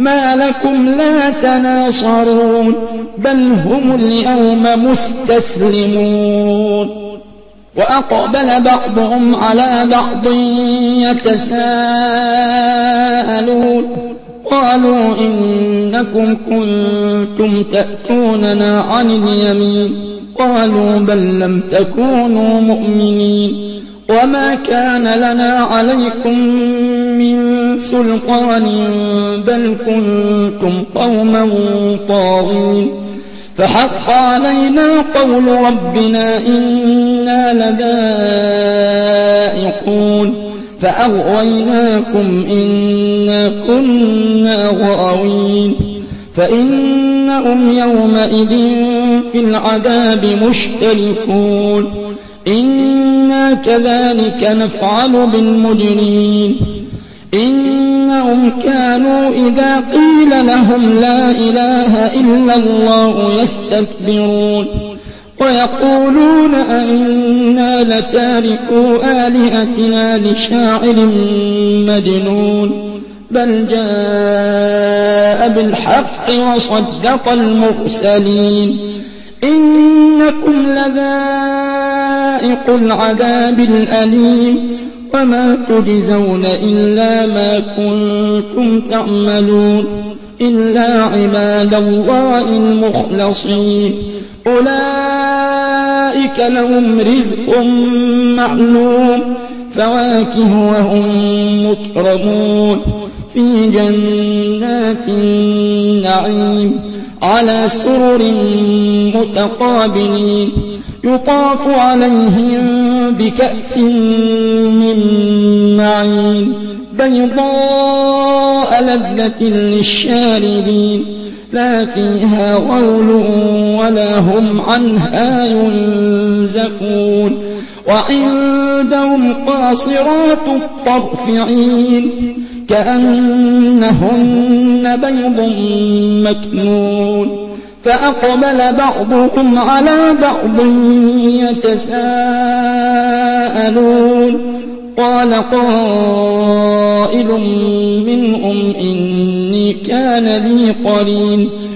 ما لكم لا تناصرون بل هم اليوم مستسلمون وأقبل بعضهم على بعض يتساءلون قالوا إنكم كنتم تأتوننا عن اليمين قالوا بل لم تكونوا مؤمنين وما كان لنا عليكم من سلطان بل كنتم قوما طاغين فحق علينا قول ربنا إنا لذائقون فأغويناكم إنا كنا غاوين فإنهم يومئذ في العذاب مشتركون إنا كذلك نفعل بالمجرمين إنهم كانوا إذا قيل لهم لا إله إلا الله يستكبرون ويقولون أئنا لتاركو آلهتنا لشاعر مجنون بل جاء بالحق وصدق المرسلين إنكم لذائق العذاب الأليم وما تجزون إلا ما كنتم تعملون إلا عباد الله المخلصين أولئك لهم رزق معلوم فواكه وهم مكرمون في جنات النعيم على سرر متقابلين يطاف عليهم بكأس من معين بيضاء لذة للشاربين لا فيها غول ولا هم عنها ينزفون وعندهم قاصرات الطرف عين كأنهن بيض مكنون فأقبل بعضهم على بعض يتساءلون قال قائل منهم إني كان لي قرين